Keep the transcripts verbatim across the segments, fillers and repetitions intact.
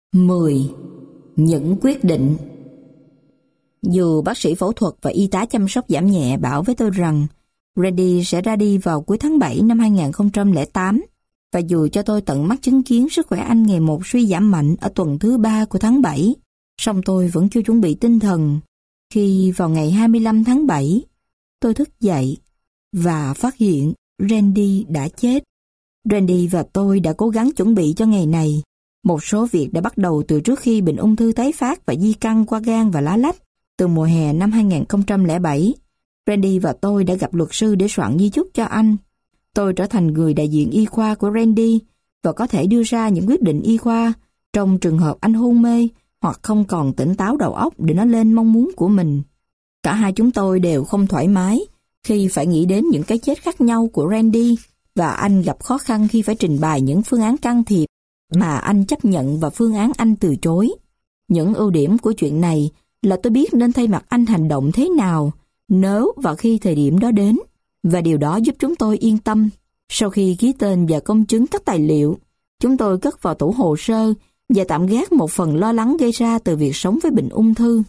mười. Những quyết định. Dù bác sĩ phẫu thuật và y tá chăm sóc giảm nhẹ bảo với tôi rằng Randy sẽ ra đi vào cuối tháng bảy năm hai nghìn không trăm lẻ tám, và dù cho tôi tận mắt chứng kiến sức khỏe anh ngày một suy giảm mạnh ở tuần thứ ba của tháng bảy, song tôi vẫn chưa chuẩn bị tinh thần khi vào ngày hai mươi lăm tháng bảy, tôi thức dậy và phát hiện Randy đã chết. Randy và tôi đã cố gắng chuẩn bị cho ngày này. Một số việc đã bắt đầu từ trước khi bệnh ung thư tái phát và di căn qua gan và lá lách. Từ mùa hè năm hai nghìn không trăm lẻ bảy, Randy và tôi đã gặp luật sư để soạn di chúc cho anh. Tôi trở thành người đại diện y khoa của Randy và có thể đưa ra những quyết định y khoa trong trường hợp anh hôn mê hoặc không còn tỉnh táo đầu óc để nói lên mong muốn của mình. Cả hai chúng tôi đều không thoải mái khi phải nghĩ đến những cái chết khác nhau của Randy, và anh gặp khó khăn khi phải trình bày những phương án can thiệp mà anh chấp nhận và phương án anh từ chối. Những ưu điểm của chuyện này là tôi biết nên thay mặt anh hành động thế nào nếu và khi thời điểm đó đến, và điều đó giúp chúng tôi yên tâm. Sau khi ký tên và công chứng các tài liệu, chúng tôi cất vào tủ hồ sơ và tạm gác một phần lo lắng gây ra từ việc sống với bệnh ung thư.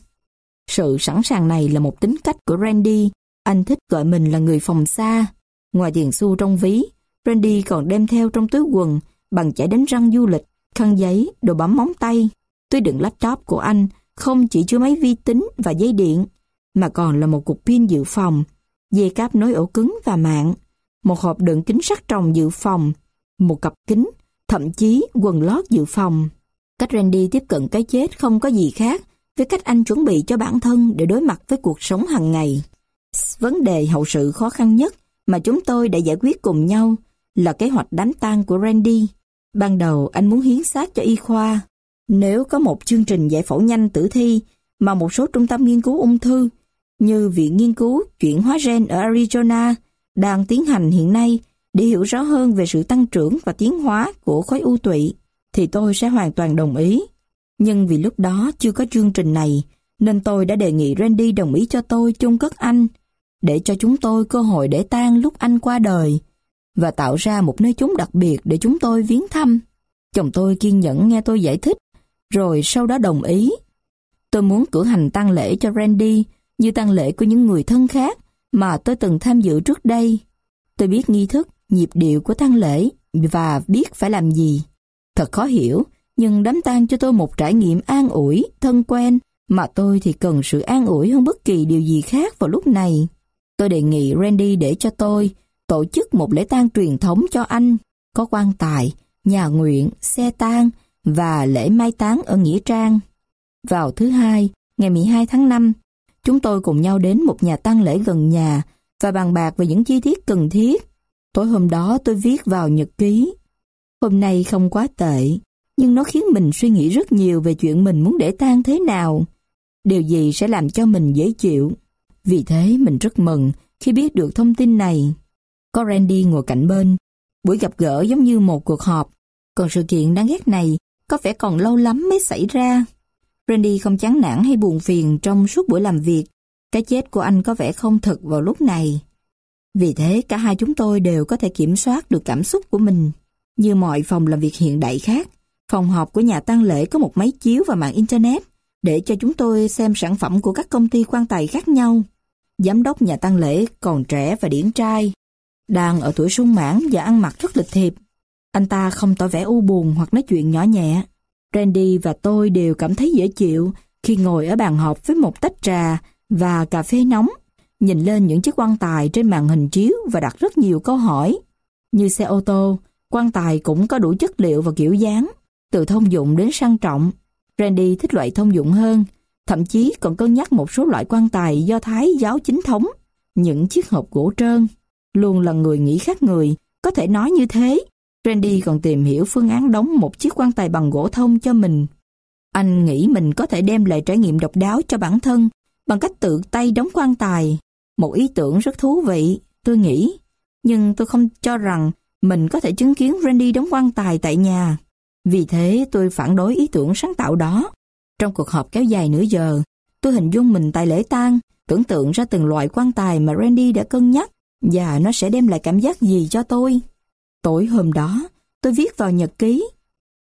Sự sẵn sàng này là một tính cách của Randy. Anh thích gọi mình là người phòng xa. Ngoài tiền xu trong ví, Randy còn đem theo trong túi quần bằng chải đánh răng du lịch, khăn giấy, đồ bấm móng tay. Túi đựng laptop của anh không chỉ chứa máy vi tính và dây điện, mà còn là một cục pin dự phòng, dây cáp nối ổ cứng và mạng, một hộp đựng kính sắt tròng dự phòng, một cặp kính, thậm chí quần lót dự phòng. Cách Randy tiếp cận cái chết không có gì khác với cách anh chuẩn bị cho bản thân để đối mặt với cuộc sống hàng ngày. Vấn đề hậu sự khó khăn nhất mà chúng tôi đã giải quyết cùng nhau là kế hoạch đám tang của Randy. Ban đầu anh muốn hiến xác cho y khoa. Nếu có một chương trình giải phẫu nhanh tử thi mà một số trung tâm nghiên cứu ung thư như Viện Nghiên cứu Chuyển hóa gen ở Arizona đang tiến hành hiện nay để hiểu rõ hơn về sự tăng trưởng và tiến hóa của khối u tụy, thì tôi sẽ hoàn toàn đồng ý. Nhưng vì lúc đó chưa có chương trình này, nên tôi đã đề nghị Randy đồng ý cho tôi chôn cất anh, để cho chúng tôi cơ hội để tang lúc anh qua đời, và tạo ra một nơi chốn đặc biệt để chúng tôi viếng thăm. Chồng tôi kiên nhẫn nghe tôi giải thích, rồi sau đó đồng ý. Tôi muốn cử hành tang lễ cho Randy như tang lễ của những người thân khác mà tôi từng tham dự trước đây. Tôi biết nghi thức, nhịp điệu của tang lễ và biết phải làm gì. Thật khó hiểu, nhưng đám tang cho tôi một trải nghiệm an ủi, thân quen, mà tôi thì cần sự an ủi hơn bất kỳ điều gì khác vào lúc này. Tôi đề nghị Randy để cho tôi tổ chức một lễ tang truyền thống cho anh, có quan tài, nhà nguyện, xe tang và lễ mai táng ở nghĩa trang. Vào thứ Hai, ngày mười hai tháng năm, chúng tôi cùng nhau đến một nhà tang lễ gần nhà và bàn bạc về những chi tiết cần thiết. Tối hôm đó tôi viết vào nhật ký: hôm nay không quá tệ, nhưng nó khiến mình suy nghĩ rất nhiều về chuyện mình muốn để tang thế nào, điều gì sẽ làm cho mình dễ chịu. Vì thế mình rất mừng khi biết được thông tin này. Có Randy ngồi cạnh bên, buổi gặp gỡ giống như một cuộc họp, còn sự kiện đáng ghét này có vẻ còn lâu lắm mới xảy ra. Randy không chán nản hay buồn phiền trong suốt buổi làm việc. Cái chết của anh có vẻ không thực vào lúc này. Vì thế cả hai chúng tôi đều có thể kiểm soát được cảm xúc của mình. Như mọi phòng làm việc hiện đại khác, phòng họp của nhà tang lễ có một máy chiếu và mạng internet để cho chúng tôi xem sản phẩm của các công ty quan tài khác nhau. Giám đốc nhà tang lễ còn trẻ và điển trai, đang ở tuổi sung mãn và ăn mặc rất lịch thiệp. Anh ta không tỏ vẻ u buồn hoặc nói chuyện nhỏ nhẹ. Randy và tôi đều cảm thấy dễ chịu khi ngồi ở bàn họp với một tách trà và cà phê nóng, nhìn lên những chiếc quan tài trên màn hình chiếu và đặt rất nhiều câu hỏi. Như xe ô tô, quan tài cũng có đủ chất liệu và kiểu dáng, từ thông dụng đến sang trọng. Randy thích loại thông dụng hơn, thậm chí còn cân nhắc một số loại quan tài do Thái giáo chính thống, những chiếc hộp gỗ trơn. Luôn là người nghĩ khác người, có thể nói như thế. Randy còn tìm hiểu phương án đóng một chiếc quan tài bằng gỗ thông cho mình. Anh nghĩ mình có thể đem lại trải nghiệm độc đáo cho bản thân bằng cách tự tay đóng quan tài. Một ý tưởng rất thú vị, tôi nghĩ. Nhưng tôi không cho rằng mình có thể chứng kiến Randy đóng quan tài tại nhà. Vì thế tôi phản đối ý tưởng sáng tạo đó. Trong cuộc họp kéo dài nửa giờ, tôi hình dung mình tại lễ tang, tưởng tượng ra từng loại quan tài mà Randy đã cân nhắc và nó sẽ đem lại cảm giác gì cho tôi. Tối hôm đó, tôi viết vào nhật ký: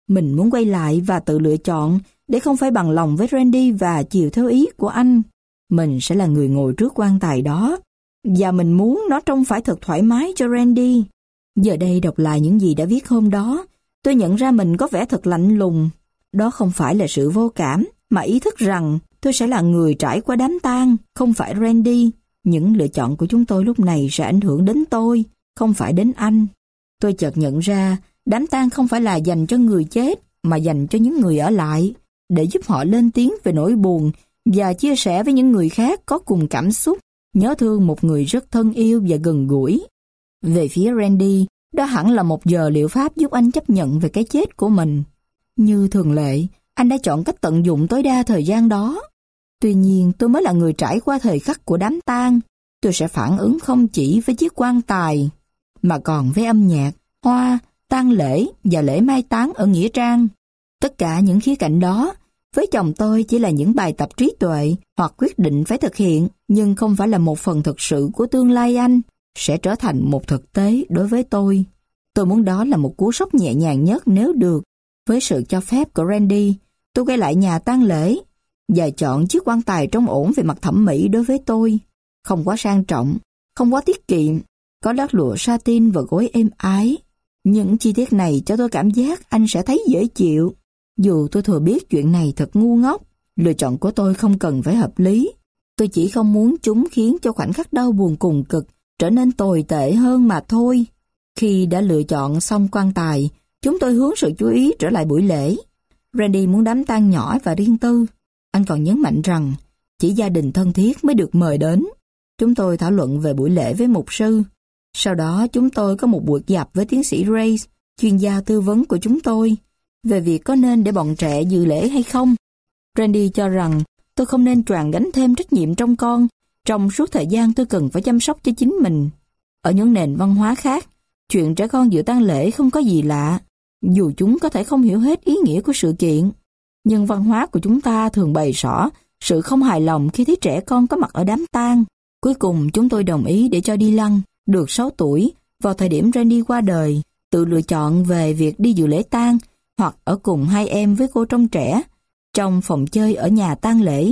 Mình muốn quay lại và tự lựa chọn để không phải bằng lòng với Randy và chiều theo ý của anh. Mình sẽ là người ngồi trước quan tài đó, và mình muốn nó trông phải thật thoải mái cho Randy. Giờ đây đọc lại những gì đã viết hôm đó, tôi nhận ra mình có vẻ thật lạnh lùng. Đó không phải là sự vô cảm, mà ý thức rằng tôi sẽ là người trải qua đám tang, không phải Randy. Những lựa chọn của chúng tôi lúc này sẽ ảnh hưởng đến tôi, không phải đến anh. Tôi chợt nhận ra, đám tang không phải là dành cho người chết, mà dành cho những người ở lại, để giúp họ lên tiếng về nỗi buồn và chia sẻ với những người khác có cùng cảm xúc, nhớ thương một người rất thân yêu và gần gũi. Về phía Randy, đó hẳn là một giờ liệu pháp giúp anh chấp nhận về cái chết của mình. Như thường lệ, anh đã chọn cách tận dụng tối đa thời gian đó. Tuy nhiên, tôi mới là người trải qua thời khắc của đám tang. Tôi sẽ phản ứng không chỉ với chiếc quan tài, mà còn với âm nhạc, hoa, tang lễ và lễ mai táng ở nghĩa trang. Tất cả những khía cạnh đó, với chồng tôi chỉ là những bài tập trí tuệ hoặc quyết định phải thực hiện, nhưng không phải là một phần thực sự của tương lai anh, sẽ trở thành một thực tế đối với tôi. Tôi muốn đó là một cú sốc nhẹ nhàng nhất nếu được. Với sự cho phép của Randy, tôi quay lại nhà tang lễ và chọn chiếc quan tài trông ổn về mặt thẩm mỹ đối với tôi. Không quá sang trọng, không quá tiết kiệm, có lát lụa satin và gối êm ái. Những chi tiết này cho tôi cảm giác anh sẽ thấy dễ chịu. Dù tôi thừa biết chuyện này thật ngu ngốc, lựa chọn của tôi không cần phải hợp lý. Tôi chỉ không muốn chúng khiến cho khoảnh khắc đau buồn cùng cực trở nên tồi tệ hơn mà thôi. Khi đã lựa chọn xong quan tài, chúng tôi hướng sự chú ý trở lại buổi lễ. Randy muốn đám tang nhỏ và riêng tư. Anh còn nhấn mạnh rằng chỉ gia đình thân thiết mới được mời đến. Chúng tôi thảo luận về buổi lễ với mục sư. Sau đó chúng tôi có một buổi gặp với tiến sĩ Ray, chuyên gia tư vấn của chúng tôi, về việc có nên để bọn trẻ dự lễ hay không. Randy cho rằng tôi không nên tràn gánh thêm trách nhiệm trong con trong suốt thời gian tôi cần phải chăm sóc cho chính mình. Ở những nền văn hóa khác, chuyện trẻ con dự tang lễ không có gì lạ, dù chúng có thể không hiểu hết ý nghĩa của sự kiện. Nhưng văn hóa của chúng ta thường bày tỏ sự không hài lòng khi thấy trẻ con có mặt ở đám tang. Cuối cùng chúng tôi đồng ý để cho Dylan, được sáu tuổi, vào thời điểm Randy qua đời, tự lựa chọn về việc đi dự lễ tang hoặc ở cùng hai em với cô trông trẻ trong phòng chơi ở nhà tang lễ.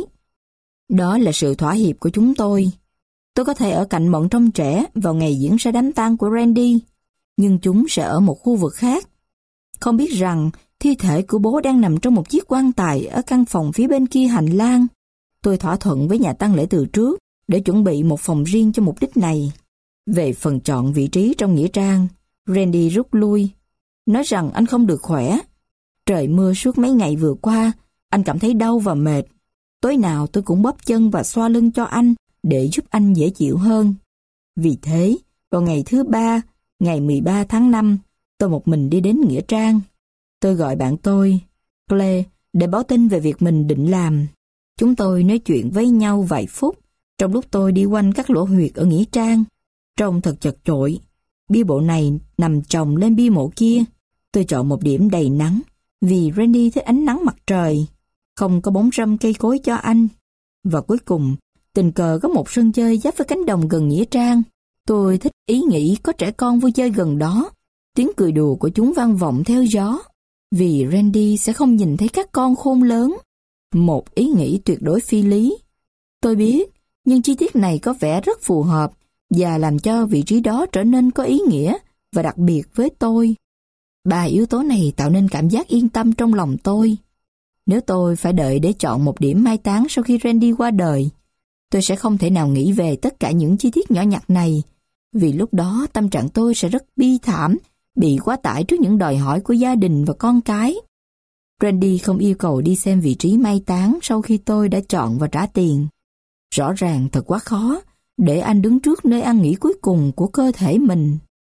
Đó là sự thỏa hiệp của chúng tôi. Tôi có thể ở cạnh bọn trông trẻ vào ngày diễn ra đám tang của Randy, nhưng chúng sẽ ở một khu vực khác. Không biết rằng thi thể của bố đang nằm trong một chiếc quan tài ở căn phòng phía bên kia hành lang. Tôi thỏa thuận với nhà tang lễ từ trước để chuẩn bị một phòng riêng cho mục đích này. Về phần chọn vị trí trong nghĩa trang, Randy rút lui, nói rằng anh không được khỏe. Trời mưa suốt mấy ngày vừa qua, anh cảm thấy đau và mệt. Tối nào tôi cũng bóp chân và xoa lưng cho anh để giúp anh dễ chịu hơn. Vì thế, vào ngày thứ ba, ngày mười ba tháng năm, tôi một mình đi đến nghĩa trang. Tôi gọi bạn tôi, Claire, để báo tin về việc mình định làm. Chúng tôi nói chuyện với nhau vài phút trong lúc tôi đi quanh các lỗ huyệt ở nghĩa trang. Trông thật chật chội. Bia mộ này nằm chồng lên bia mộ kia. Tôi chọn một điểm đầy nắng vì Randy thích ánh nắng mặt trời. Không có bóng râm cây cối cho anh. Và cuối cùng, tình cờ có một sân chơi giáp với cánh đồng gần nghĩa trang. Tôi thích ý nghĩ có trẻ con vui chơi gần đó. Tiếng cười đùa của chúng vang vọng theo gió. Vì Randy sẽ không nhìn thấy các con khôn lớn. Một ý nghĩ tuyệt đối phi lý. Tôi biết, nhưng chi tiết này có vẻ rất phù hợp và làm cho vị trí đó trở nên có ý nghĩa và đặc biệt với tôi. Ba yếu tố này tạo nên cảm giác yên tâm trong lòng tôi. Nếu tôi phải đợi để chọn một điểm mai táng sau khi Randy qua đời, tôi sẽ không thể nào nghĩ về tất cả những chi tiết nhỏ nhặt này, vì lúc đó tâm trạng tôi sẽ rất bi thảm, bị quá tải trước những đòi hỏi của gia đình và con cái. Randy không yêu cầu đi xem vị trí mai táng sau khi tôi đã chọn và trả tiền. Rõ ràng thật quá khó để anh đứng trước nơi an nghỉ cuối cùng của cơ thể mình.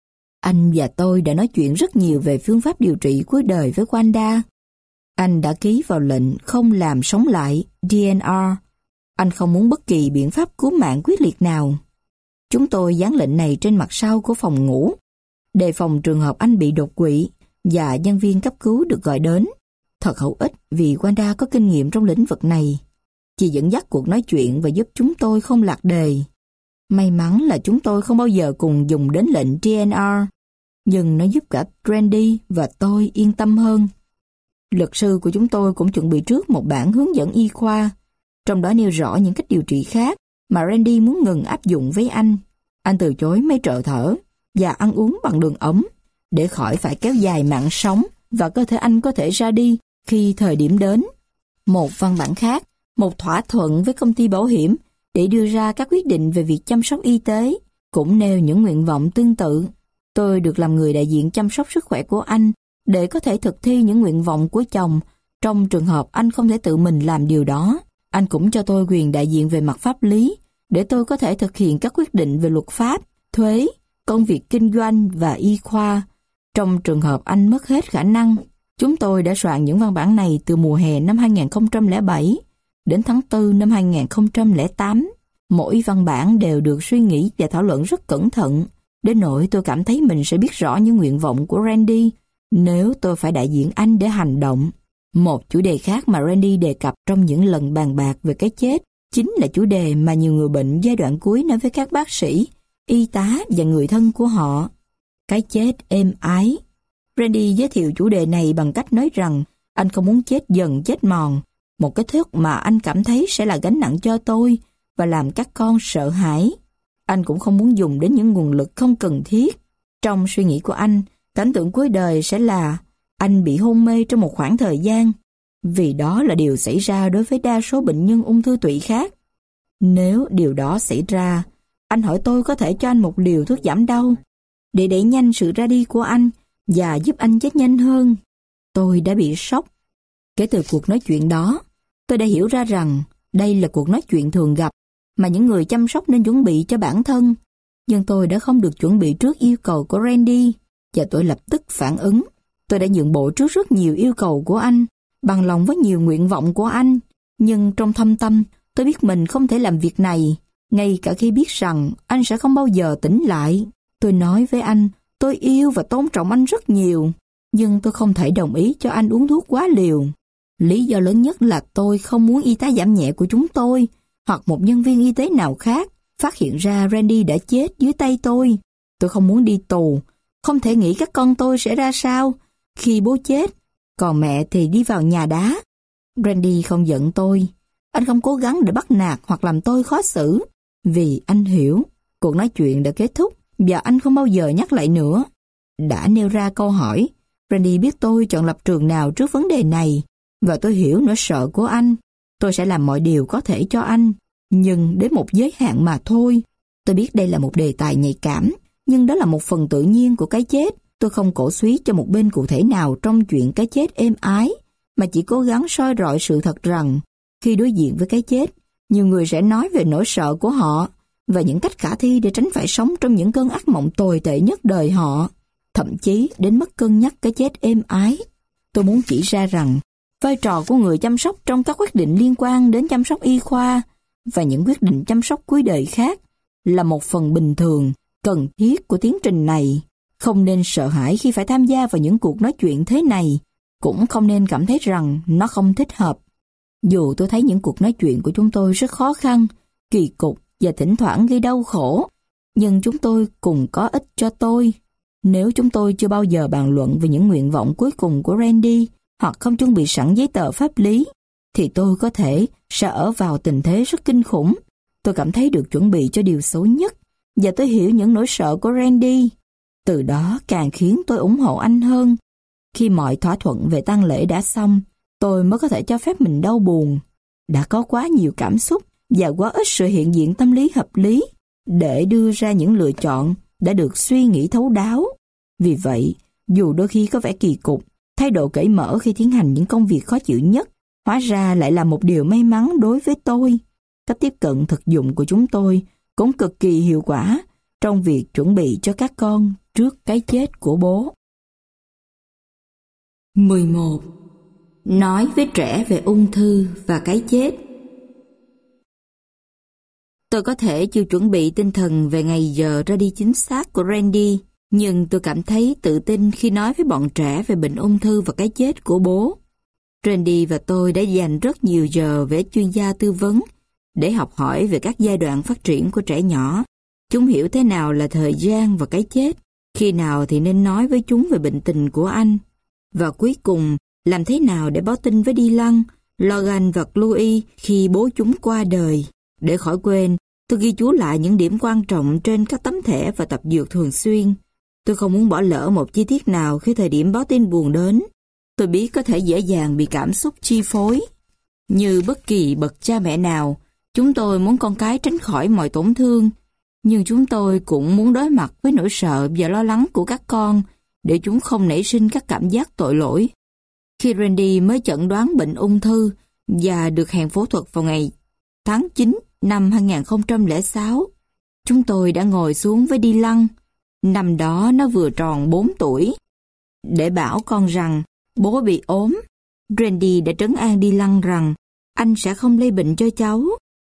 Anh và tôi đã nói chuyện rất nhiều về phương pháp điều trị cuối đời với Wanda. Anh đã ký vào lệnh không làm sống lại đê en rờ. Anh không muốn bất kỳ biện pháp cứu mạng quyết liệt nào. Chúng tôi dán lệnh này trên mặt sau của phòng ngủ, đề phòng trường hợp anh bị đột quỵ và nhân viên cấp cứu được gọi đến. Thật hữu ích vì Wanda có kinh nghiệm trong lĩnh vực này. Chị dẫn dắt cuộc nói chuyện và giúp chúng tôi không lạc đề. May mắn là chúng tôi không bao giờ cùng dùng đến lệnh đê en rờ, nhưng nó giúp cả Randy và tôi yên tâm hơn. Luật sư của chúng tôi cũng chuẩn bị trước một bản hướng dẫn y khoa, trong đó nêu rõ những cách điều trị khác mà Randy muốn ngừng áp dụng với anh. Anh từ chối mấy trợ thở và ăn uống bằng đường ống để khỏi phải kéo dài mạng sống và cơ thể anh có thể ra đi khi thời điểm đến. Một văn bản khác, một thỏa thuận với công ty bảo hiểm để đưa ra các quyết định về việc chăm sóc y tế, cũng nêu những nguyện vọng tương tự. Tôi được làm người đại diện chăm sóc sức khỏe của anh để có thể thực thi những nguyện vọng của chồng trong trường hợp anh không thể tự mình làm điều đó. Anh cũng cho tôi quyền đại diện về mặt pháp lý để tôi có thể thực hiện các quyết định về luật pháp, thuế, công việc kinh doanh và y khoa. Trong trường hợp anh mất hết khả năng, chúng tôi đã soạn những văn bản này từ mùa hè năm hai nghìn không trăm lẻ bảy đến tháng tư năm hai nghìn không trăm lẻ tám. Mỗi văn bản đều được suy nghĩ và thảo luận rất cẩn thận, đến nỗi tôi cảm thấy mình sẽ biết rõ những nguyện vọng của Randy nếu tôi phải đại diện anh để hành động. Một chủ đề khác mà Randy đề cập trong những lần bàn bạc về cái chết chính là chủ đề mà nhiều người bệnh giai đoạn cuối nói với các bác sĩ, y tá và người thân của họ. Cái chết êm ái. Randy giới thiệu chủ đề này bằng cách nói rằng anh không muốn chết dần chết mòn, một cái thức mà anh cảm thấy sẽ là gánh nặng cho tôi và làm các con sợ hãi. Anh cũng không muốn dùng đến những nguồn lực không cần thiết. Trong suy nghĩ của anh, cảnh tượng cuối đời sẽ là anh bị hôn mê trong một khoảng thời gian, vì đó là điều xảy ra đối với đa số bệnh nhân ung thư tụy khác. Nếu điều đó xảy ra, anh hỏi tôi có thể cho anh một liều thuốc giảm đau để đẩy nhanh sự ra đi của anh và giúp anh chết nhanh hơn. Tôi đã bị sốc. Kể từ cuộc nói chuyện đó, tôi đã hiểu ra rằng đây là cuộc nói chuyện thường gặp mà những người chăm sóc nên chuẩn bị cho bản thân. Nhưng tôi đã không được chuẩn bị trước yêu cầu của Randy và tôi lập tức phản ứng. Tôi đã nhượng bộ trước rất nhiều yêu cầu của anh, bằng lòng với nhiều nguyện vọng của anh. Nhưng trong thâm tâm, tôi biết mình không thể làm việc này, ngay cả khi biết rằng anh sẽ không bao giờ tỉnh lại. Tôi nói với anh, tôi yêu và tôn trọng anh rất nhiều, nhưng tôi không thể đồng ý cho anh uống thuốc quá liều. Lý do lớn nhất là tôi không muốn y tá giảm nhẹ của chúng tôi, hoặc một nhân viên y tế nào khác, phát hiện ra Randy đã chết dưới tay tôi. Tôi không muốn đi tù, không thể nghĩ các con tôi sẽ ra sao khi bố chết, còn mẹ thì đi vào nhà đá. Randy không giận tôi. Anh không cố gắng để bắt nạt hoặc làm tôi khó xử, vì anh hiểu cuộc nói chuyện đã kết thúc và anh không bao giờ nhắc lại nữa. Đã nêu ra câu hỏi, Randy biết tôi chọn lập trường nào trước vấn đề này, và tôi hiểu nỗi sợ của anh. Tôi sẽ làm mọi điều có thể cho anh, nhưng đến một giới hạn mà thôi. Tôi biết đây là một đề tài nhạy cảm, nhưng đó là một phần tự nhiên của cái chết. Tôi không cổ suý cho một bên cụ thể nào trong chuyện cái chết êm ái, mà chỉ cố gắng soi rọi sự thật rằng khi đối diện với cái chết, nhiều người sẽ nói về nỗi sợ của họ và những cách khả thi để tránh phải sống trong những cơn ác mộng tồi tệ nhất đời họ, thậm chí đến mức cân nhắc cái chết êm ái. Tôi muốn chỉ ra rằng vai trò của người chăm sóc trong các quyết định liên quan đến chăm sóc y khoa và những quyết định chăm sóc cuối đời khác là một phần bình thường, cần thiết của tiến trình này. Không nên sợ hãi khi phải tham gia vào những cuộc nói chuyện thế này, cũng không nên cảm thấy rằng nó không thích hợp. Dù tôi thấy những cuộc nói chuyện của chúng tôi rất khó khăn, kỳ cục và thỉnh thoảng gây đau khổ, nhưng chúng tôi cùng có ích cho tôi. Nếu chúng tôi chưa bao giờ bàn luận về những nguyện vọng cuối cùng của Randy hoặc không chuẩn bị sẵn giấy tờ pháp lý, thì tôi có thể sẽ ở vào tình thế rất kinh khủng. Tôi cảm thấy được chuẩn bị cho điều xấu nhất và tôi hiểu những nỗi sợ của Randy. Từ đó càng khiến tôi ủng hộ anh hơn. Khi mọi thỏa thuận về tang lễ đã xong, tôi mới có thể cho phép mình đau buồn. Đã có quá nhiều cảm xúc và quá ít sự hiện diện tâm lý hợp lý để đưa ra những lựa chọn đã được suy nghĩ thấu đáo. Vì vậy, dù đôi khi có vẻ kỳ cục, thái độ cởi mở khi tiến hành những công việc khó chịu nhất hóa ra lại là một điều may mắn đối với tôi. Cách tiếp cận thực dụng của chúng tôi cũng cực kỳ hiệu quả trong việc chuẩn bị cho các con trước cái chết của bố. mười một. Nói với trẻ về ung thư và cái chết. Tôi có thể chưa chuẩn bị tinh thần về ngày giờ ra đi chính xác của Randy, nhưng tôi cảm thấy tự tin khi nói với bọn trẻ về bệnh ung thư và cái chết của bố. Randy và tôi đã dành rất nhiều giờ với chuyên gia tư vấn để học hỏi về các giai đoạn phát triển của trẻ nhỏ. Chúng hiểu thế nào là thời gian và cái chết, khi nào thì nên nói với chúng về bệnh tình của anh. Và cuối cùng, Làm thế nào để báo tin với Dylan, Logan và Chloe khi bố chúng qua đời? Để khỏi quên, tôi ghi chú lại những điểm quan trọng trên các tấm thẻ và tập dược thường xuyên. Tôi không muốn bỏ lỡ một chi tiết nào khi thời điểm báo tin buồn đến. Tôi biết có thể dễ dàng bị cảm xúc chi phối. Như bất kỳ bậc cha mẹ nào, chúng tôi muốn con cái tránh khỏi mọi tổn thương, nhưng chúng tôi cũng muốn đối mặt với nỗi sợ và lo lắng của các con để chúng không nảy sinh các cảm giác tội lỗi. Khi Randy mới chẩn đoán bệnh ung thư và được hẹn phẫu thuật vào ngày tháng chín năm hai nghìn không trăm lẻ sáu, chúng tôi đã ngồi xuống với Dylan. Năm đó nó vừa tròn bốn tuổi. Để bảo con rằng bố bị ốm, Randy đã trấn an Dylan rằng anh sẽ không lây bệnh cho cháu.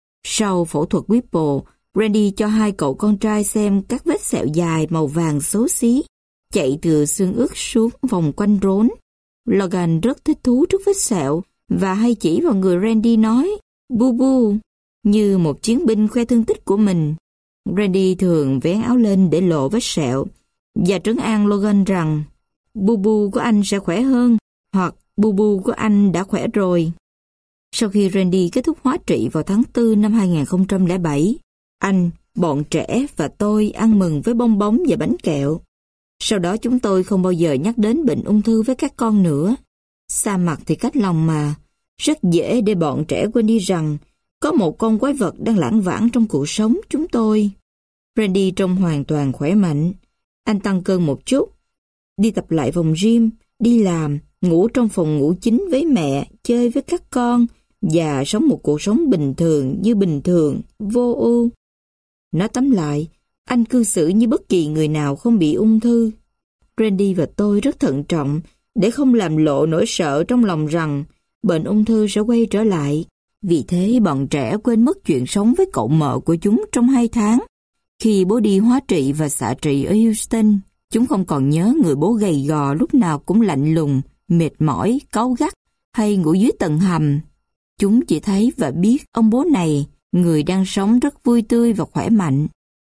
Sau phẫu thuật Whipple, Randy cho hai cậu con trai xem các vết sẹo dài màu vàng xấu xí, chạy từ xương ức xuống vòng quanh rốn. Logan rất thích thú trước vết sẹo và hay chỉ vào người Randy nói bu bu như một chiến binh khoe thương tích của mình. Randy thường vén áo lên để lộ vết sẹo và trấn an Logan rằng bu bu của anh sẽ khỏe hơn hoặc bu bu của anh đã khỏe rồi. Sau khi Randy kết thúc hóa trị vào tháng tư năm hai nghìn không trăm lẻ bảy, anh, bọn trẻ và tôi ăn mừng với bong bóng và bánh kẹo. Sau đó chúng tôi không bao giờ nhắc đến bệnh ung thư với các con nữa. Xa mặt thì cách lòng mà. Rất dễ để bọn trẻ quên đi rằng có một con quái vật đang lãng vãng trong cuộc sống chúng tôi. Randy trông hoàn toàn khỏe mạnh. Anh tăng cân một chút, đi tập lại vòng gym, đi làm, ngủ trong phòng ngủ chính với mẹ, chơi với các con và sống một cuộc sống bình thường như bình thường, vô ưu. Nói tóm lại, anh cư xử như bất kỳ người nào không bị ung thư. Randy và tôi rất thận trọng để không làm lộ nỗi sợ trong lòng rằng bệnh ung thư sẽ quay trở lại. Vì thế bọn trẻ quên mất chuyện sống với cậu mợ của chúng trong hai tháng. Khi bố đi hóa trị và xạ trị ở Houston, chúng không còn nhớ người bố gầy gò lúc nào cũng lạnh lùng, mệt mỏi, cáu gắt hay ngủ dưới tầng hầm. Chúng chỉ thấy và biết ông bố này, người đang sống rất vui tươi và khỏe mạnh.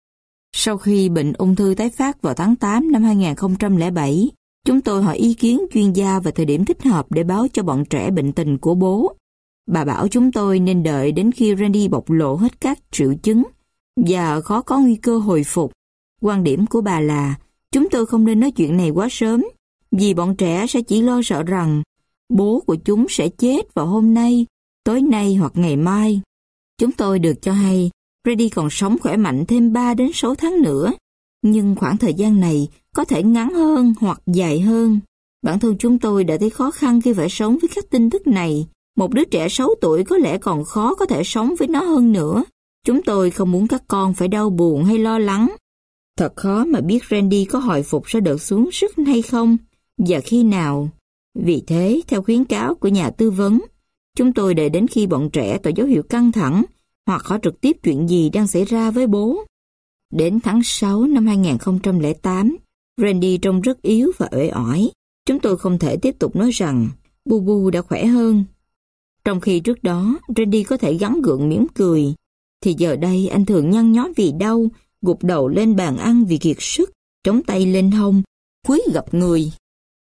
Sau khi bệnh ung thư tái phát vào tháng tám năm hai nghìn không trăm lẻ bảy, chúng tôi hỏi ý kiến chuyên gia về thời điểm thích hợp để báo cho bọn trẻ bệnh tình của bố. Bà bảo chúng tôi nên đợi đến khi Randy bộc lộ hết các triệu chứng và khó có nguy cơ hồi phục. Quan điểm của bà là chúng tôi không nên nói chuyện này quá sớm, vì bọn trẻ sẽ chỉ lo sợ rằng bố của chúng sẽ chết vào hôm nay, tối nay hoặc ngày mai. Chúng tôi được cho hay Randy còn sống khỏe mạnh thêm ba đến sáu tháng nữa, nhưng khoảng thời gian này có thể ngắn hơn hoặc dài hơn. Bản thân chúng tôi đã thấy khó khăn khi phải sống với các tin tức này. Một đứa trẻ sáu tuổi có lẽ còn khó có thể sống với nó hơn nữa. Chúng tôi không muốn các con phải đau buồn hay lo lắng. Thật khó mà biết Randy có hồi phục sau đợt xuống sức hay không, và khi nào. Vì thế, theo khuyến cáo của nhà tư vấn, chúng tôi đợi đến khi bọn trẻ tỏ dấu hiệu căng thẳng hoặc hỏi trực tiếp chuyện gì đang xảy ra với bố. Đến tháng sáu năm hai nghìn không trăm lẻ tám, Randy trông rất yếu và uể oải. Chúng tôi không thể tiếp tục nói rằng bu bu đã khỏe hơn. Trong khi trước đó, Randy có thể gắng gượng mỉm cười, thì giờ đây anh thường nhăn nhó vì đau, gục đầu lên bàn ăn vì kiệt sức, chống tay lên hông, cúi gập người.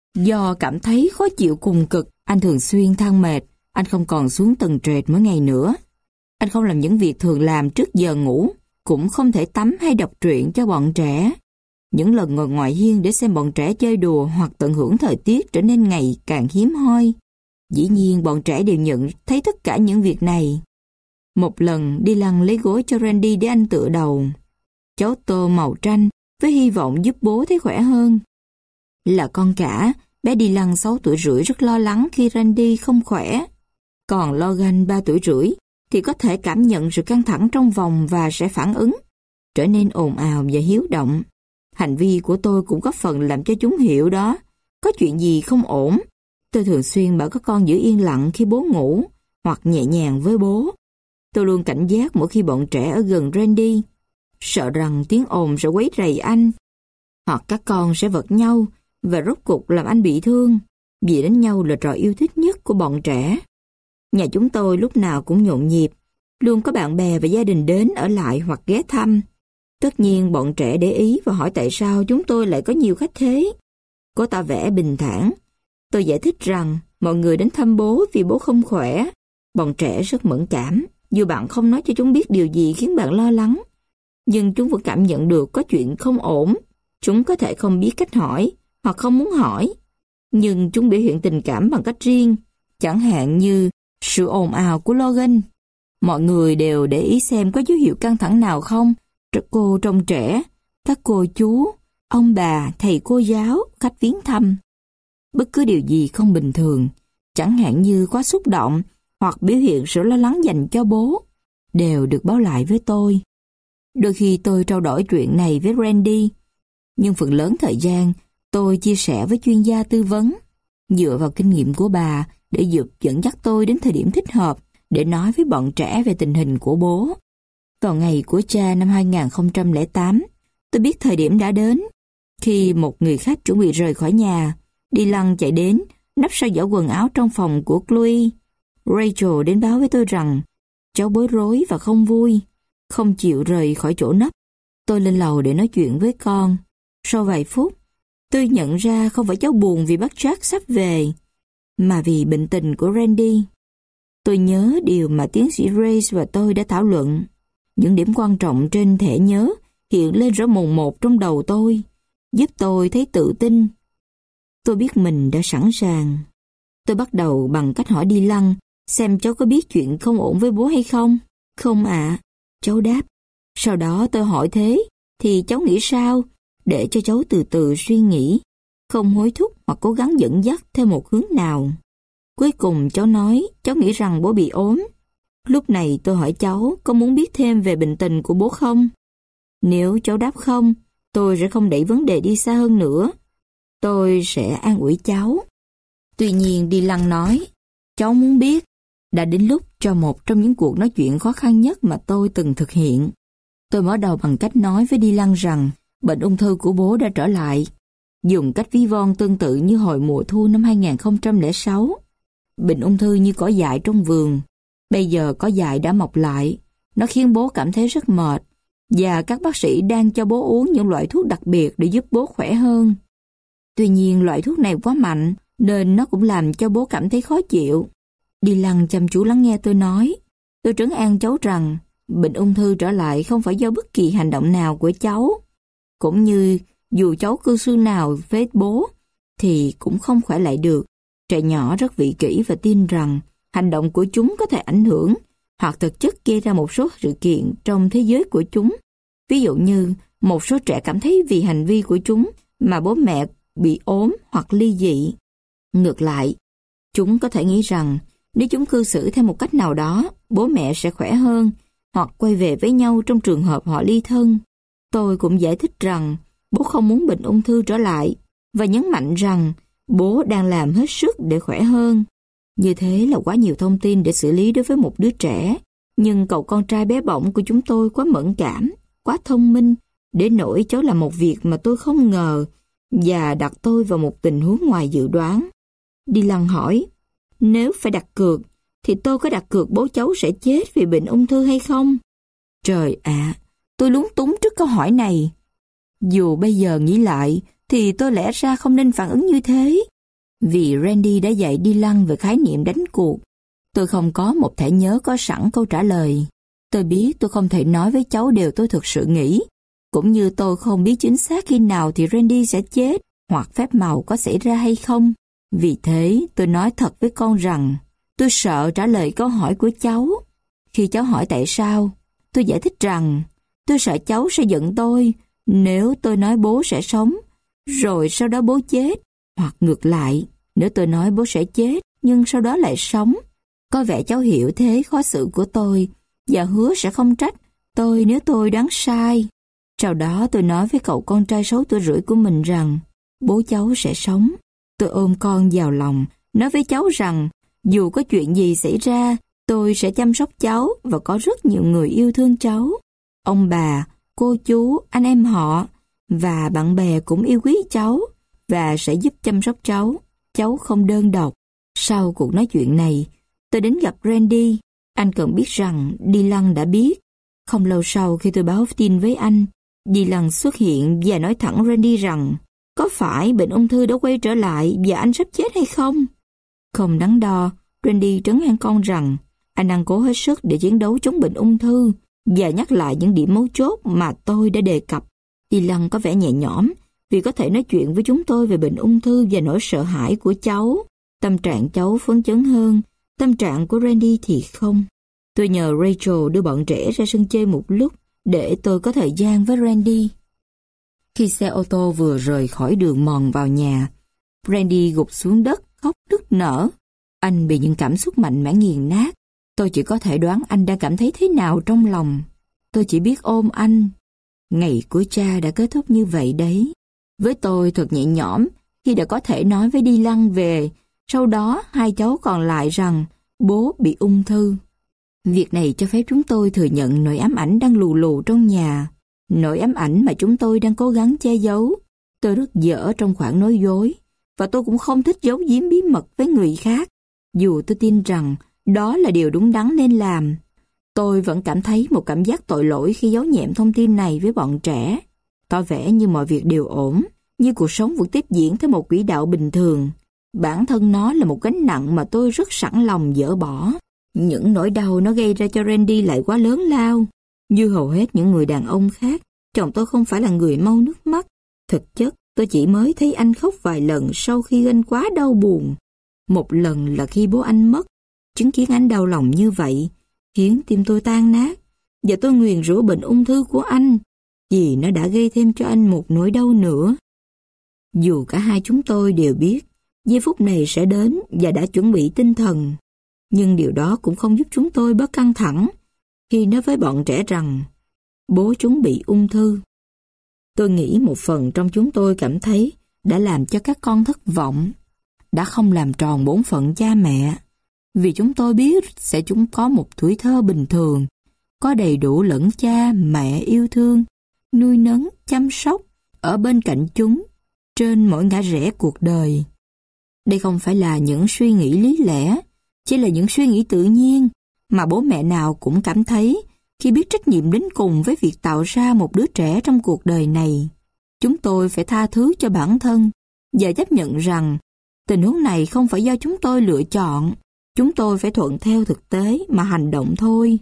Do cảm thấy khó chịu cùng cực, anh thường xuyên than mệt, anh không còn xuống tầng trệt mỗi ngày nữa. Anh không làm những việc thường làm trước giờ ngủ, cũng không thể tắm hay đọc truyện cho bọn trẻ. Những lần ngồi ngoài hiên để xem bọn trẻ chơi đùa hoặc tận hưởng thời tiết trở nên ngày càng hiếm hoi. Dĩ nhiên bọn trẻ đều nhận thấy tất cả những việc này. Một lần Dylan lấy gối cho Randy để anh tựa đầu. Cháu tô màu tranh với hy vọng giúp bố thấy khỏe hơn. Là con cả, bé Dylan sáu tuổi rưỡi rất lo lắng khi Randy không khỏe. Còn Logan ba tuổi rưỡi thì có thể cảm nhận sự căng thẳng trong vòng và sẽ phản ứng, trở nên ồn ào và hiếu động. Hành vi của tôi cũng góp phần làm cho chúng hiểu đó. Có chuyện gì không ổn. Tôi thường xuyên bảo các con giữ yên lặng khi bố ngủ, hoặc nhẹ nhàng với bố. Tôi luôn cảnh giác mỗi khi bọn trẻ ở gần Randy, sợ rằng tiếng ồn sẽ quấy rầy anh, hoặc các con sẽ vật nhau và rốt cục làm anh bị thương, vì đánh nhau là trò yêu thích nhất của bọn trẻ. Nhà chúng tôi lúc nào cũng nhộn nhịp, luôn có bạn bè và gia đình đến ở lại hoặc ghé thăm. Tất nhiên bọn trẻ để ý và hỏi tại sao chúng tôi lại có nhiều khách thế. Cô ta vẻ bình thản. Tôi giải thích rằng Mọi người đến thăm bố vì bố không khỏe. Bọn trẻ rất mẫn cảm. Dù bạn không nói cho chúng biết điều gì khiến bạn lo lắng, nhưng chúng vẫn cảm nhận được có chuyện không ổn. Chúng có thể không biết cách hỏi, hoặc không muốn hỏi, nhưng chúng biểu hiện tình cảm bằng cách riêng, chẳng hạn như sự ồn ào của Logan. Mọi người đều để ý xem có dấu hiệu căng thẳng nào không. Cô trông trẻ, các cô chú, ông bà, thầy cô giáo, khách viếng thăm. Bất cứ điều gì không bình thường, chẳng hạn như quá xúc động hoặc biểu hiện sự lo lắng dành cho bố, đều được báo lại với tôi. Đôi khi tôi trao đổi chuyện này với Randy, nhưng phần lớn thời gian tôi chia sẻ với chuyên gia tư vấn, dựa vào kinh nghiệm của bà để giúp dẫn dắt tôi đến thời điểm thích hợp để nói với bọn trẻ về tình hình của bố. Vào ngày của cha năm hai nghìn không trăm lẻ tám, tôi biết thời điểm đã đến. Khi một người khách chuẩn bị rời khỏi nhà, Dylan chạy đến, nấp sau giỏ quần áo trong phòng của Chloe. Rachel đến báo với tôi rằng cháu bối rối và không vui, không chịu rời khỏi chỗ nấp. Tôi lên lầu để nói chuyện với con. Sau vài phút, tôi nhận ra không phải cháu buồn vì bác Jack sắp về, mà vì bệnh tình của Randy. Tôi nhớ điều mà tiến sĩ Reyes và tôi đã thảo luận. Những điểm quan trọng trên thẻ nhớ hiện lên rõ mồn một trong đầu tôi, giúp tôi thấy tự tin. Tôi biết mình đã sẵn sàng. Tôi bắt đầu bằng cách hỏi Dylan xem cháu có biết chuyện không ổn với bố hay không. Không ạ, à, cháu đáp. Sau đó tôi hỏi thế, thì cháu nghĩ sao? Để cho cháu từ từ suy nghĩ, không hối thúc hoặc cố gắng dẫn dắt theo một hướng nào. Cuối cùng cháu nói cháu nghĩ rằng bố bị ốm. Lúc này tôi hỏi cháu có muốn biết thêm về bệnh tình của bố không? Nếu cháu đáp không, tôi sẽ không đẩy vấn đề đi xa hơn nữa. Tôi sẽ an ủi cháu. Tuy nhiên Dylan nói, cháu muốn biết. Đã đến lúc cho một trong những cuộc nói chuyện khó khăn nhất mà tôi từng thực hiện. Tôi mở đầu bằng cách nói với Dylan rằng bệnh ung thư của bố đã trở lại, dùng cách ví von tương tự như hồi mùa thu năm hai nghìn không trăm lẻ sáu. Bệnh ung thư như cỏ dại trong vườn. Bây giờ cỏ dại đã mọc lại, nó khiến bố cảm thấy rất mệt, và các bác sĩ đang cho bố uống những loại thuốc đặc biệt để giúp bố khỏe hơn. Tuy nhiên loại thuốc này quá mạnh, nên nó cũng làm cho bố cảm thấy khó chịu. Dylan chăm chú lắng nghe tôi nói. Tôi trấn an cháu rằng bệnh ung thư trở lại không phải do bất kỳ hành động nào của cháu, cũng như dù cháu cư xử nào với bố thì cũng không khỏe lại được. Trẻ nhỏ rất vị kỷ và tin rằng hành động của chúng có thể ảnh hưởng hoặc thực chất gây ra một số sự kiện trong thế giới của chúng. Ví dụ như một số trẻ cảm thấy vì hành vi của chúng mà bố mẹ bị ốm hoặc ly dị. Ngược lại, chúng có thể nghĩ rằng nếu chúng cư xử theo một cách nào đó, bố mẹ sẽ khỏe hơn hoặc quay về với nhau trong trường hợp họ ly thân. Tôi cũng giải thích rằng bố không muốn bệnh ung thư trở lại và nhấn mạnh rằng bố đang làm hết sức để khỏe hơn. Như thế là quá nhiều thông tin để xử lý đối với một đứa trẻ, nhưng cậu con trai bé bỏng của chúng tôi quá mẫn cảm, quá thông minh, để nỗi cháu làm một việc mà tôi không ngờ và đặt tôi vào một tình huống ngoài dự đoán. Dylan hỏi, nếu phải đặt cược, thì tôi có đặt cược bố cháu sẽ chết vì bệnh ung thư hay không? Trời ạ, à, tôi lúng túng trước câu hỏi này. Dù bây giờ nghĩ lại, thì tôi lẽ ra không nên phản ứng như thế. Vì Randy đã dạy Dylan về khái niệm đánh cuộc. Tôi không có một thẻ nhớ có sẵn câu trả lời. Tôi biết tôi không thể nói với cháu điều tôi thực sự nghĩ, cũng như tôi không biết chính xác khi nào thì Randy sẽ chết, hoặc phép màu có xảy ra hay không. Vì thế, tôi nói thật với con rằng tôi sợ trả lời câu hỏi của cháu. Khi cháu hỏi tại sao, tôi giải thích rằng tôi sợ cháu sẽ giận tôi nếu tôi nói bố sẽ sống, rồi sau đó bố chết, hoặc ngược lại, nếu tôi nói bố sẽ chết, nhưng sau đó lại sống. Có vẻ cháu hiểu thế khó xử của tôi, và hứa sẽ không trách tôi nếu tôi đoán sai. Sau đó tôi nói với cậu con trai sáu tuổi rưỡi của mình rằng bố cháu sẽ sống. Tôi ôm con vào lòng, nói với cháu rằng dù có chuyện gì xảy ra, tôi sẽ chăm sóc cháu và có rất nhiều người yêu thương cháu. Ông bà, cô chú, anh em họ và bạn bè cũng yêu quý cháu và sẽ giúp chăm sóc cháu. Cháu không đơn độc. Sau cuộc nói chuyện này, tôi đến gặp Randy. Anh cần biết rằng Dylan đã biết. Không lâu sau khi tôi báo tin với anh, Dylan xuất hiện và nói thẳng Randy rằng có phải bệnh ung thư đã quay trở lại và anh sắp chết hay không? Không đắn đo, Randy trấn an con rằng anh đang cố hết sức để chiến đấu chống bệnh ung thư và nhắc lại những điểm mấu chốt mà tôi đã đề cập. Dylan có vẻ nhẹ nhõm vì có thể nói chuyện với chúng tôi về bệnh ung thư và nỗi sợ hãi của cháu. Tâm trạng cháu phấn chấn hơn, tâm trạng của Randy thì không. Tôi nhờ Rachel đưa bọn trẻ ra sân chơi một lúc để tôi có thời gian với Randy. Khi xe ô tô vừa rời khỏi đường mòn vào nhà, Randy gục xuống đất khóc nức nở. Anh bị những cảm xúc mạnh mẽ nghiền nát. Tôi chỉ có thể đoán anh đang cảm thấy thế nào trong lòng. Tôi chỉ biết ôm anh. Ngày của cha đã kết thúc như vậy đấy. Với tôi thật nhẹ nhõm khi đã có thể nói với Dylan về. Sau đó hai cháu còn lại rằng bố bị ung thư. Việc này cho phép chúng tôi thừa nhận nỗi ám ảnh đang lù lù trong nhà. Nỗi ám ảnh mà chúng tôi đang cố gắng che giấu. Tôi rất dở trong khoản nói dối. Và tôi cũng không thích giấu giếm bí mật với người khác. Dù tôi tin rằng đó là điều đúng đắn nên làm. Tôi vẫn cảm thấy một cảm giác tội lỗi khi giấu nhẹm thông tin này với bọn trẻ. Tỏ vẻ như mọi việc đều ổn, như cuộc sống vẫn tiếp diễn theo một quỹ đạo bình thường. Bản thân nó là một gánh nặng mà tôi rất sẵn lòng dỡ bỏ. Những nỗi đau nó gây ra cho Randy lại quá lớn lao. Như hầu hết những người đàn ông khác, chồng tôi không phải là người mau nước mắt. Thực chất, tôi chỉ mới thấy anh khóc vài lần sau khi anh quá đau buồn. Một lần là khi bố anh mất. Chứng kiến anh đau lòng như vậy khiến tim tôi tan nát, và tôi nguyền rủa bệnh ung thư của anh vì nó đã gây thêm cho anh một nỗi đau nữa. Dù cả hai chúng tôi đều biết giây phút này sẽ đến và đã chuẩn bị tinh thần, nhưng điều đó cũng không giúp chúng tôi bớt căng thẳng khi nói với bọn trẻ rằng bố chúng bị ung thư. Tôi nghĩ một phần trong chúng tôi cảm thấy đã làm cho các con thất vọng, đã không làm tròn bổn phận cha mẹ, vì chúng tôi biết sẽ chúng có một tuổi thơ bình thường, có đầy đủ lẫn cha mẹ yêu thương, nuôi nấng, chăm sóc ở bên cạnh chúng trên mỗi ngã rẽ cuộc đời. Đây không phải là những suy nghĩ lý lẽ, chỉ là những suy nghĩ tự nhiên mà bố mẹ nào cũng cảm thấy khi biết trách nhiệm đến cùng với việc tạo ra một đứa trẻ trong cuộc đời này. Chúng tôi phải tha thứ cho bản thân và chấp nhận rằng tình huống này không phải do chúng tôi lựa chọn. Chúng tôi phải thuận theo thực tế mà hành động thôi.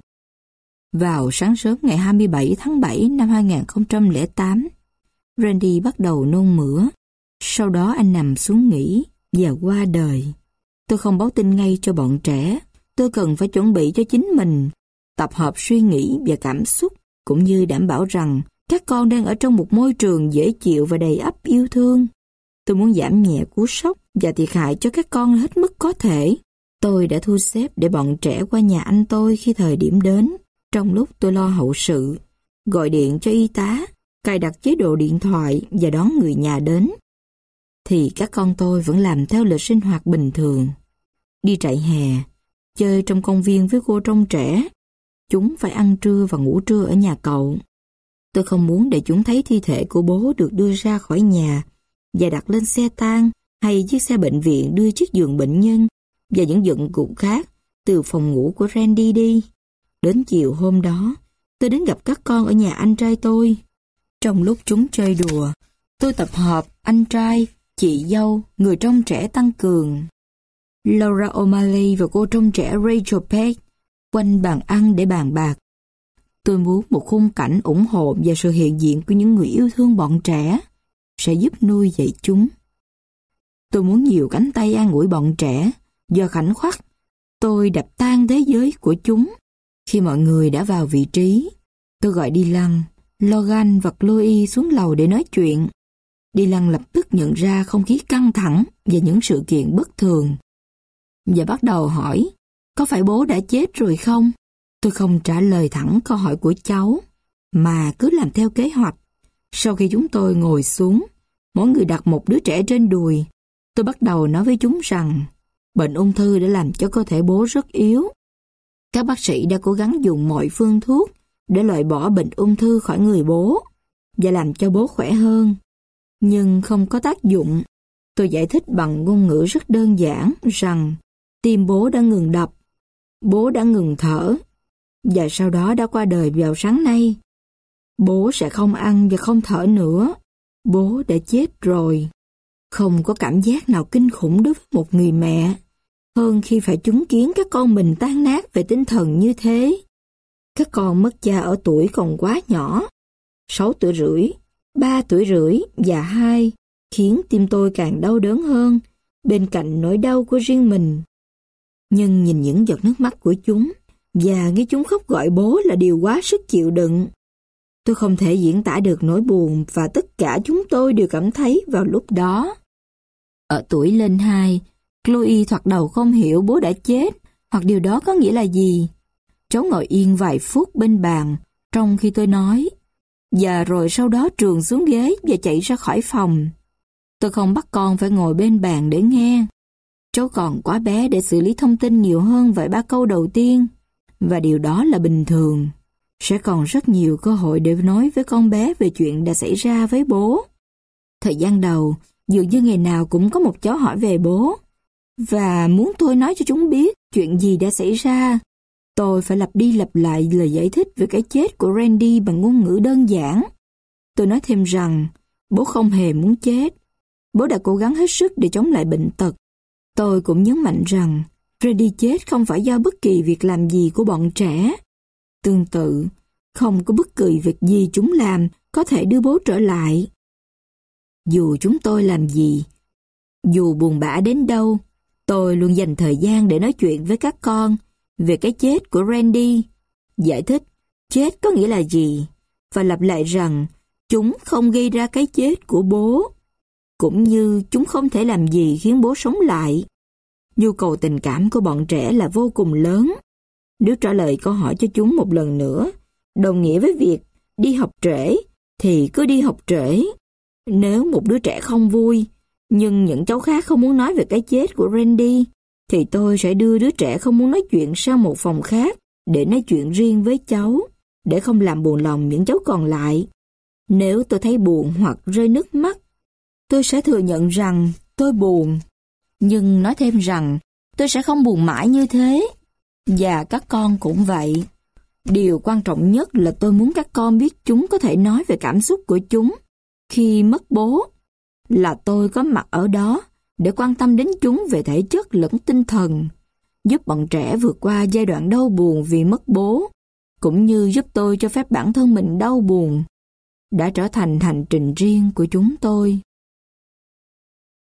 Vào sáng sớm ngày hai mươi bảy tháng bảy năm hai nghìn không trăm lẻ tám, Randy bắt đầu nôn mửa. Sau đó anh nằm xuống nghỉ và qua đời. Tôi không báo tin ngay cho bọn trẻ. Tôi cần phải chuẩn bị cho chính mình, tập hợp suy nghĩ và cảm xúc, cũng như đảm bảo rằng các con đang ở trong một môi trường dễ chịu và đầy ắp yêu thương. Tôi muốn giảm nhẹ cú sốc và thiệt hại cho các con hết mức có thể. Tôi đã thu xếp để bọn trẻ qua nhà anh tôi khi thời điểm đến. Trong lúc tôi lo hậu sự, gọi điện cho y tá, cài đặt chế độ điện thoại và đón người nhà đến, thì các con tôi vẫn làm theo lịch sinh hoạt bình thường. Đi trại hè, chơi trong công viên với cô trông trẻ. Chúng phải ăn trưa và ngủ trưa ở nhà cậu. Tôi không muốn để chúng thấy thi thể của bố được đưa ra khỏi nhà và đặt lên xe tang hay chiếc xe bệnh viện đưa chiếc giường bệnh nhân và những dụng cụ khác từ phòng ngủ của Randy đi. Đến chiều hôm đó, tôi đến gặp các con ở nhà anh trai tôi. Trong lúc chúng chơi đùa, tôi tập hợp anh trai, chị dâu, người trông trẻ tăng cường, Laura O'Malley và cô trông trẻ Rachel Peck quanh bàn ăn để bàn bạc. Tôi muốn một khung cảnh ủng hộ và sự hiện diện của những người yêu thương bọn trẻ sẽ giúp nuôi dạy chúng. Tôi muốn nhiều cánh tay an ủi bọn trẻ do khoảnh khắc tôi đập tan thế giới của chúng. Khi mọi người đã vào vị trí, tôi gọi Dylan, Logan và Chloe xuống lầu để nói chuyện. Dylan lập tức nhận ra không khí căng thẳng và những sự kiện bất thường, và bắt đầu hỏi, có phải bố đã chết rồi không? Tôi không trả lời thẳng câu hỏi của cháu, mà cứ làm theo kế hoạch. Sau khi chúng tôi ngồi xuống, mỗi người đặt một đứa trẻ trên đùi, tôi bắt đầu nói với chúng rằng bệnh ung thư đã làm cho cơ thể bố rất yếu. Các bác sĩ đã cố gắng dùng mọi phương thuốc để loại bỏ bệnh ung thư khỏi người bố và làm cho bố khỏe hơn, nhưng không có tác dụng. Tôi giải thích bằng ngôn ngữ rất đơn giản rằng tim bố đã ngừng đập, bố đã ngừng thở, và sau đó đã qua đời vào sáng nay. Bố sẽ không ăn và không thở nữa. Bố đã chết rồi. Không có cảm giác nào kinh khủng đối với một người mẹ hơn khi phải chứng kiến các con mình tan nát về tinh thần như thế. Các con mất cha ở tuổi còn quá nhỏ, sáu tuổi rưỡi, ba tuổi rưỡi và hai, khiến tim tôi càng đau đớn hơn, bên cạnh nỗi đau của riêng mình. Nhưng nhìn những giọt nước mắt của chúng, và nghe chúng khóc gọi bố là điều quá sức chịu đựng. Tôi không thể diễn tả được nỗi buồn và tất cả chúng tôi đều cảm thấy vào lúc đó. Ở tuổi lên hai, Chloe thoạt đầu không hiểu bố đã chết hoặc điều đó có nghĩa là gì. Cháu ngồi yên vài phút bên bàn trong khi tôi nói, và rồi sau đó trườn xuống ghế và chạy ra khỏi phòng. Tôi không bắt con phải ngồi bên bàn để nghe. Cháu còn quá bé để xử lý thông tin nhiều hơn vài ba câu đầu tiên, và điều đó là bình thường. Sẽ còn rất nhiều cơ hội để nói với con bé về chuyện đã xảy ra với bố. Thời gian đầu, dường như ngày nào cũng có một cháu hỏi về bố, và muốn tôi nói cho chúng biết chuyện gì đã xảy ra. Tôi phải lặp đi lặp lại lời giải thích về cái chết của Randy bằng ngôn ngữ đơn giản. Tôi nói thêm rằng, bố không hề muốn chết. Bố đã cố gắng hết sức để chống lại bệnh tật. Tôi cũng nhấn mạnh rằng, Randy chết không phải do bất kỳ việc làm gì của bọn trẻ. Tương tự, không có bất kỳ việc gì chúng làm có thể đưa bố trở lại. Dù chúng tôi làm gì, dù buồn bã đến đâu, tôi luôn dành thời gian để nói chuyện với các con về cái chết của Randy, giải thích chết có nghĩa là gì, và lặp lại rằng chúng không gây ra cái chết của bố, cũng như chúng không thể làm gì khiến bố sống lại. Nhu cầu tình cảm của bọn trẻ là vô cùng lớn. Nếu trả lời câu hỏi cho chúng một lần nữa, đồng nghĩa với việc đi học trễ, thì cứ đi học trễ. Nếu một đứa trẻ không vui, nhưng những cháu khác không muốn nói về cái chết của Randy, thì tôi sẽ đưa đứa trẻ không muốn nói chuyện sang một phòng khác để nói chuyện riêng với cháu, để không làm buồn lòng những cháu còn lại. Nếu tôi thấy buồn hoặc rơi nước mắt, tôi sẽ thừa nhận rằng tôi buồn, nhưng nói thêm rằng tôi sẽ không buồn mãi như thế. Và các con cũng vậy. Điều quan trọng nhất là tôi muốn các con biết chúng có thể nói về cảm xúc của chúng khi mất bố, là tôi có mặt ở đó để quan tâm đến chúng về thể chất lẫn tinh thần, giúp bọn trẻ vượt qua giai đoạn đau buồn vì mất bố, cũng như giúp tôi cho phép bản thân mình đau buồn, đã trở thành hành trình riêng của chúng tôi.